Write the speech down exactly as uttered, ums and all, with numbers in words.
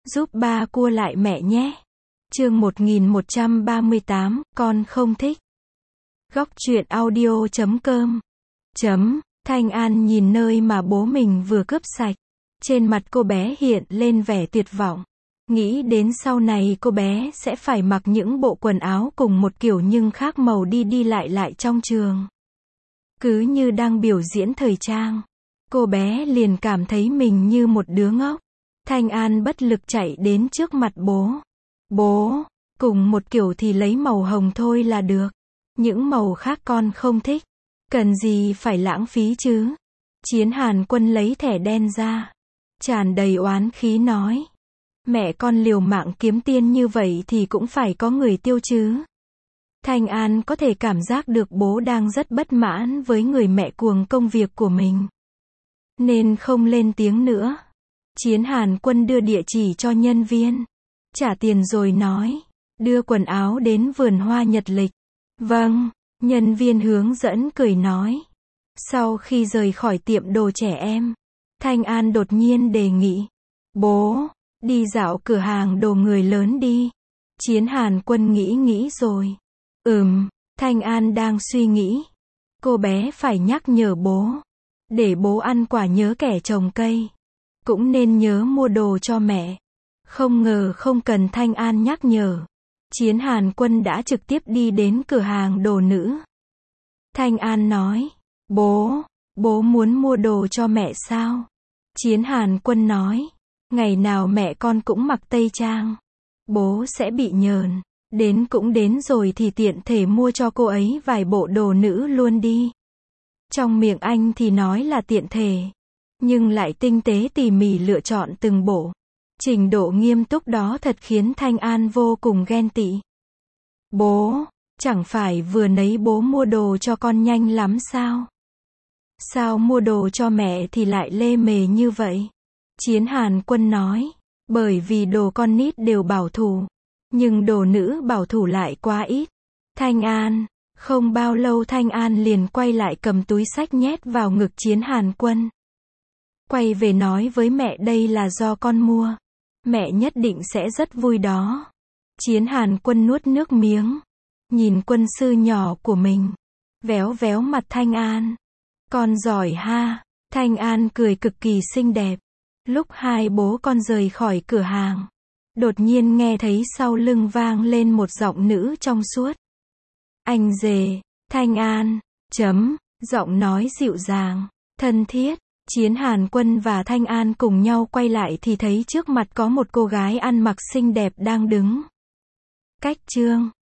Giúp ba cua lại mẹ nhé. Chương một nghìn một trăm ba mươi tám, con không thích. Góc truyện audio chấm com. Chấm, Thanh An nhìn nơi mà bố mình vừa cướp sạch. Trên mặt cô bé hiện lên vẻ tuyệt vọng. Nghĩ đến sau này cô bé sẽ phải mặc những bộ quần áo cùng một kiểu nhưng khác màu đi đi lại lại trong trường. Cứ như đang biểu diễn thời trang. Cô bé liền cảm thấy mình như một đứa ngốc. Thanh An bất lực chạy đến trước mặt bố. Bố, cùng một kiểu thì lấy màu hồng thôi là được. Những màu khác con không thích. Cần gì phải lãng phí chứ? Chiến Hàn Quân lấy thẻ đen ra. Tràn đầy oán khí nói. Mẹ con liều mạng kiếm tiền như vậy thì cũng phải có người tiêu chứ. Thanh An có thể cảm giác được bố đang rất bất mãn với người mẹ cuồng công việc của mình. Nên không lên tiếng nữa. Chiến Hàn Quân đưa địa chỉ cho nhân viên. Trả tiền rồi nói. Đưa quần áo đến vườn hoa Nhật Lịch. Vâng, nhân viên hướng dẫn cười nói. Sau khi rời khỏi tiệm đồ trẻ em, Thanh An đột nhiên đề nghị. Bố, đi dạo cửa hàng đồ người lớn đi. Chiến Hàn Quân nghĩ nghĩ rồi. Ừm, Thanh An đang suy nghĩ. Cô bé phải nhắc nhở bố. Để bố ăn quả nhớ kẻ trồng cây. Cũng nên nhớ mua đồ cho mẹ. Không ngờ không cần Thanh An nhắc nhở. Chiến Hàn Quân đã trực tiếp đi đến cửa hàng đồ nữ. Thanh An nói. Bố, bố muốn mua đồ cho mẹ sao? Chiến Hàn Quân nói. Ngày nào mẹ con cũng mặc tây trang. Bố sẽ bị nhờn. Đến cũng đến rồi thì tiện thể mua cho cô ấy vài bộ đồ nữ luôn đi. Trong miệng anh thì nói là tiện thể. Nhưng lại tinh tế tỉ mỉ lựa chọn từng bộ. Trình độ nghiêm túc đó thật khiến Thanh An vô cùng ghen tị. Bố, chẳng phải vừa nấy bố mua đồ cho con nhanh lắm sao? Sao mua đồ cho mẹ thì lại lê mề như vậy? Chiến Hàn Quân nói. Bởi vì đồ con nít đều bảo thủ. Nhưng đồ nữ bảo thủ lại quá ít. Thanh An. Không bao lâu Thanh An liền quay lại cầm túi xách nhét vào ngực Chiến Hàn Quân. Quay về nói với mẹ đây là do con mua. Mẹ nhất định sẽ rất vui đó. Chiến Hàn Quân nuốt nước miếng. Nhìn quân sư nhỏ của mình. Véo véo mặt Thanh An. Con giỏi ha. Thanh An cười cực kỳ xinh đẹp. Lúc hai bố con rời khỏi cửa hàng. Đột nhiên nghe thấy sau lưng vang lên một giọng nữ trong suốt. Anh dề, Thanh An, chấm, giọng nói dịu dàng, thân thiết. Chiến Hàn Quân và Thanh An cùng nhau quay lại thì thấy trước mặt có một cô gái ăn mặc xinh đẹp đang đứng. Cách chương